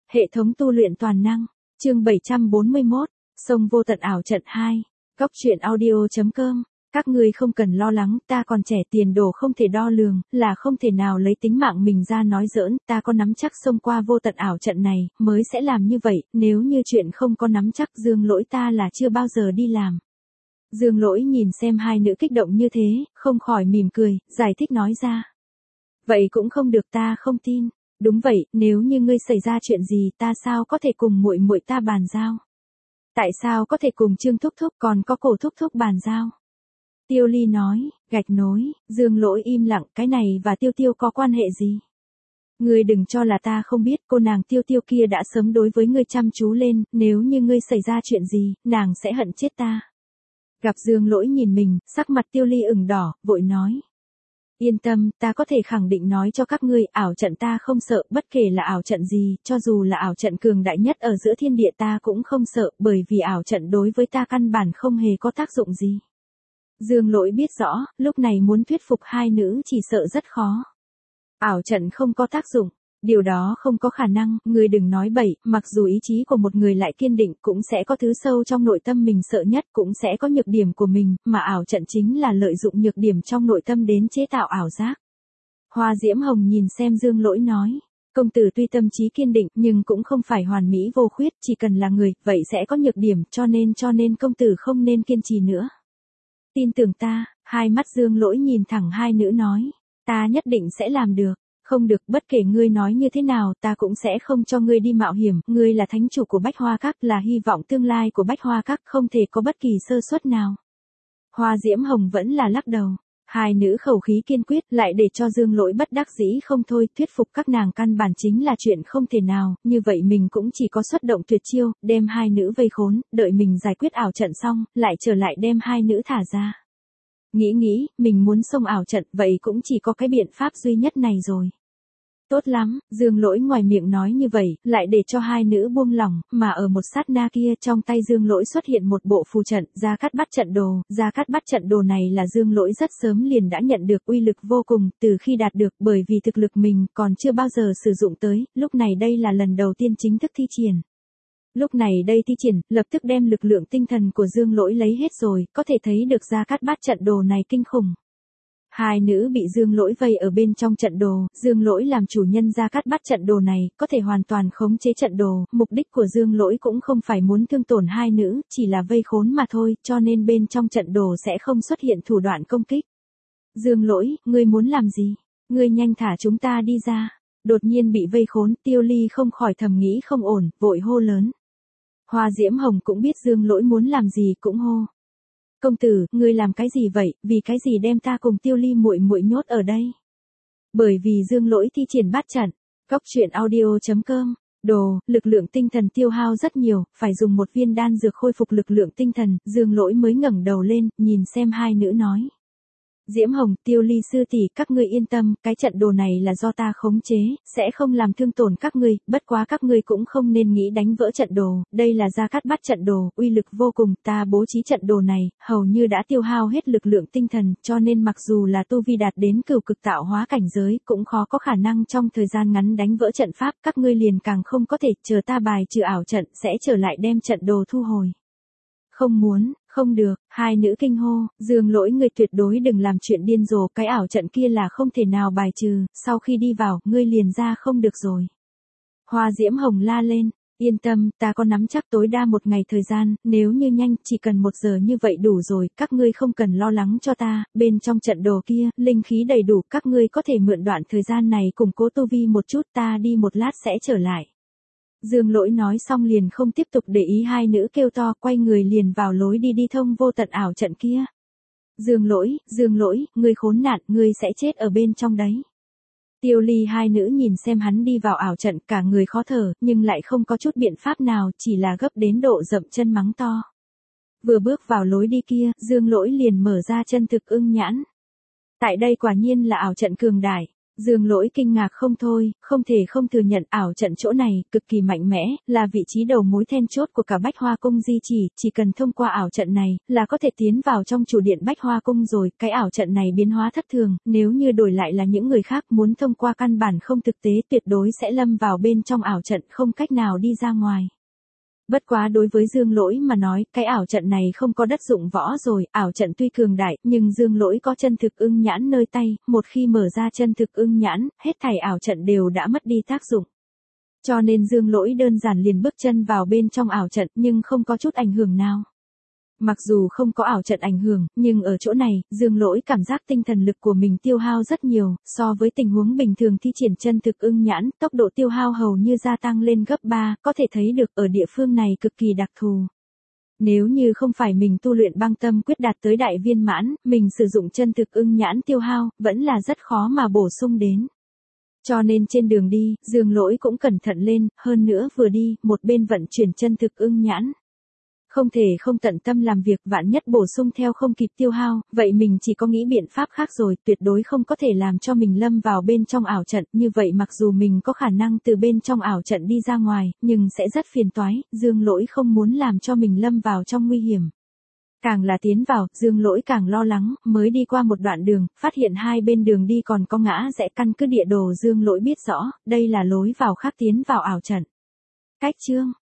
Hệ thống tu luyện toàn năng, chương 741, sông vô tận ảo trận 2, góc truyện audio.com. Các ngươi không cần lo lắng, ta còn trẻ, tiền đồ không thể đo lường, là không thể nào lấy tính mạng mình ra nói giỡn, ta có nắm chắc xông qua vô tận ảo trận này, mới sẽ làm như vậy, nếu như chuyện không có nắm chắc, Dương Lỗi ta là chưa bao giờ đi làm. Dương Lỗi nhìn xem hai nữ kích động như thế, không khỏi mỉm cười, giải thích nói ra. Vậy cũng không được, ta không tin. Đúng vậy, nếu như ngươi xảy ra chuyện gì, ta sao có thể cùng muội muội ta bàn giao? Tại sao có thể cùng Trương Thúc Thúc còn có Cổ Thúc Thúc bàn giao? Tiêu Ly nói, gạch nối. Dương Lỗi im lặng, cái này và Tiêu Tiêu có quan hệ gì? Ngươi đừng cho là ta không biết, cô nàng Tiêu Tiêu kia đã sớm đối với ngươi chăm chú lên, nếu như ngươi xảy ra chuyện gì, nàng sẽ hận chết ta. Gặp Dương Lỗi nhìn mình, sắc mặt Tiêu Ly ửng đỏ, vội nói. Yên tâm, ta có thể khẳng định nói cho các ngươi, ảo trận ta không sợ, bất kể là ảo trận gì, cho dù là ảo trận cường đại nhất ở giữa thiên địa ta cũng không sợ, bởi vì ảo trận đối với ta căn bản không hề có tác dụng gì. Dương Lỗi biết rõ, lúc này muốn thuyết phục hai nữ chỉ sợ rất khó. Ảo trận không có tác dụng, điều đó không có khả năng, người đừng nói bậy, mặc dù ý chí của một người lại kiên định, cũng sẽ có thứ sâu trong nội tâm mình sợ nhất, cũng sẽ có nhược điểm của mình, mà ảo trận chính là lợi dụng nhược điểm trong nội tâm đến chế tạo ảo giác. Hoa Diễm Hồng nhìn xem Dương Lỗi nói, công tử tuy tâm trí kiên định, nhưng cũng không phải hoàn mỹ vô khuyết, chỉ cần là người, vậy sẽ có nhược điểm, cho nên công tử không nên kiên trì nữa. Tin tưởng ta, hai mắt Dương Lỗi nhìn thẳng hai nữ nói, ta nhất định sẽ làm được. Không được, bất kể ngươi nói như thế nào, ta cũng sẽ không cho ngươi đi mạo hiểm, ngươi là thánh chủ của Bách Hoa Các, là hy vọng tương lai của Bách Hoa Các, không thể có bất kỳ sơ suất nào. Hoa Diễm Hồng vẫn là lắc đầu, hai nữ khẩu khí kiên quyết, lại để cho Dương Lỗi bất đắc dĩ không thôi, thuyết phục các nàng căn bản chính là chuyện không thể nào, như vậy mình cũng chỉ có xuất động tuyệt chiêu, đem hai nữ vây khốn, đợi mình giải quyết ảo trận xong, lại trở lại đem hai nữ thả ra. Nghĩ, mình muốn xông ảo trận, vậy cũng chỉ có cái biện pháp duy nhất này rồi. Tốt lắm, Dương Lỗi ngoài miệng nói như vậy, lại để cho hai nữ buông lỏng, mà ở một sát na kia trong tay Dương Lỗi xuất hiện một bộ phù trận, Gia Cát Bắt trận đồ. Gia Cát Bắt trận đồ này là Dương Lỗi rất sớm liền đã nhận được, uy lực vô cùng, từ khi đạt được, bởi vì thực lực mình còn chưa bao giờ sử dụng tới, lúc này đây là lần đầu tiên chính thức thi triển. Lúc này đây thi triển, lập tức đem lực lượng tinh thần của Dương Lỗi lấy hết rồi, có thể thấy được Gia Cát Bắt trận đồ này kinh khủng. Hai nữ bị Dương Lỗi vây ở bên trong trận đồ, Dương Lỗi làm chủ nhân Gia Cát Bắt trận đồ này, có thể hoàn toàn khống chế trận đồ, mục đích của Dương Lỗi cũng không phải muốn thương tổn hai nữ, chỉ là vây khốn mà thôi, cho nên bên trong trận đồ sẽ không xuất hiện thủ đoạn công kích. Dương Lỗi, ngươi muốn làm gì? Ngươi nhanh thả chúng ta đi ra. Đột nhiên bị vây khốn, Tiêu Ly không khỏi thầm nghĩ không ổn, vội hô lớn. Hoa Diễm Hồng cũng biết Dương Lỗi muốn làm gì cũng hô. Công tử, ngươi làm cái gì vậy, vì cái gì đem ta cùng Tiêu Ly muội muội nhốt ở đây? Bởi vì Dương Lỗi thi triển bát trận, góc truyện audio.com, lực lượng tinh thần tiêu hao rất nhiều, phải dùng một viên đan dược khôi phục lực lượng tinh thần, Dương Lỗi mới ngẩng đầu lên, nhìn xem hai nữ nói. Diễm Hồng, Tiêu Ly sư tỷ, các ngươi yên tâm, cái trận đồ này là do ta khống chế, sẽ không làm thương tổn các ngươi, bất quá các ngươi cũng không nên nghĩ đánh vỡ trận đồ, đây là Gia Cát Bắt trận đồ, uy lực vô cùng, ta bố trí trận đồ này, hầu như đã tiêu hao hết lực lượng tinh thần, cho nên mặc dù là tu vi đạt đến cửu cực tạo hóa cảnh giới, cũng khó có khả năng trong thời gian ngắn đánh vỡ trận pháp, các ngươi liền càng không có thể, chờ ta bài trừ ảo trận, sẽ trở lại đem trận đồ thu hồi. Không muốn, không được, hai nữ kinh hô, Dương Lỗi ngươi tuyệt đối đừng làm chuyện điên rồ, cái ảo trận kia là không thể nào bài trừ, sau khi đi vào, ngươi liền ra không được rồi. Hoa Diễm Hồng la lên, yên tâm, ta có nắm chắc tối đa một ngày thời gian, nếu như nhanh, chỉ cần 1 giờ như vậy đủ rồi, các ngươi không cần lo lắng cho ta, bên trong trận đồ kia, linh khí đầy đủ, các ngươi có thể mượn đoạn thời gian này củng cố tu vi một chút, ta đi một lát sẽ trở lại. Dương Lỗi nói xong liền không tiếp tục để ý hai nữ kêu to, quay người liền vào lối đi thông vô tận ảo trận kia. Dương Lỗi, ngươi khốn nạn, ngươi sẽ chết ở bên trong đấy. Tiêu Ly hai nữ nhìn xem hắn đi vào ảo trận, cả người khó thở, nhưng lại không có chút biện pháp nào, chỉ là gấp đến độ dậm chân mắng to. Vừa bước vào lối đi kia, Dương Lỗi liền mở ra chân thực ưng nhãn. Tại đây quả nhiên là ảo trận cường đại. Dương Lỗi kinh ngạc không thôi, không thể không thừa nhận ảo trận chỗ này cực kỳ mạnh mẽ, là vị trí đầu mối then chốt của cả Bách Hoa Cung di chỉ cần thông qua ảo trận này, là có thể tiến vào trong chủ điện Bách Hoa Cung rồi, cái ảo trận này biến hóa thất thường, nếu như đổi lại là những người khác muốn thông qua căn bản không thực tế tuyệt đối sẽ lâm vào bên trong ảo trận không cách nào đi ra ngoài. Bất quá đối với Dương Lỗi mà nói, cái ảo trận này không có đất dụng võ rồi, ảo trận tuy cường đại, nhưng Dương Lỗi có chân thực ưng nhãn nơi tay, một khi mở ra chân thực ưng nhãn, hết thảy ảo trận đều đã mất đi tác dụng. Cho nên Dương Lỗi đơn giản liền bước chân vào bên trong ảo trận nhưng không có chút ảnh hưởng nào. Mặc dù không có ảo trận ảnh hưởng, nhưng ở chỗ này, Dương Lỗi cảm giác tinh thần lực của mình tiêu hao rất nhiều, so với tình huống bình thường thi triển chân thực ưng nhãn, tốc độ tiêu hao hầu như gia tăng lên gấp 3, có thể thấy được ở địa phương này cực kỳ đặc thù. Nếu như không phải mình tu luyện băng tâm quyết đạt tới đại viên mãn, mình sử dụng chân thực ưng nhãn tiêu hao, vẫn là rất khó mà bổ sung đến. Cho nên trên đường đi, Dương Lỗi cũng cẩn thận lên, hơn nữa vừa đi, một bên vận chuyển chân thực ưng nhãn. Không thể không tận tâm làm việc, vạn nhất bổ sung theo không kịp tiêu hao, vậy mình chỉ có nghĩ biện pháp khác rồi, tuyệt đối không có thể làm cho mình lâm vào bên trong ảo trận, như vậy mặc dù mình có khả năng từ bên trong ảo trận đi ra ngoài, nhưng sẽ rất phiền toái, Dương Lỗi không muốn làm cho mình lâm vào trong nguy hiểm. Càng là tiến vào, Dương Lỗi càng lo lắng, mới đi qua một đoạn đường, phát hiện hai bên đường đi còn có ngã rẽ, căn cứ địa đồ Dương Lỗi biết rõ, đây là lối vào khác tiến vào ảo trận. Cách chương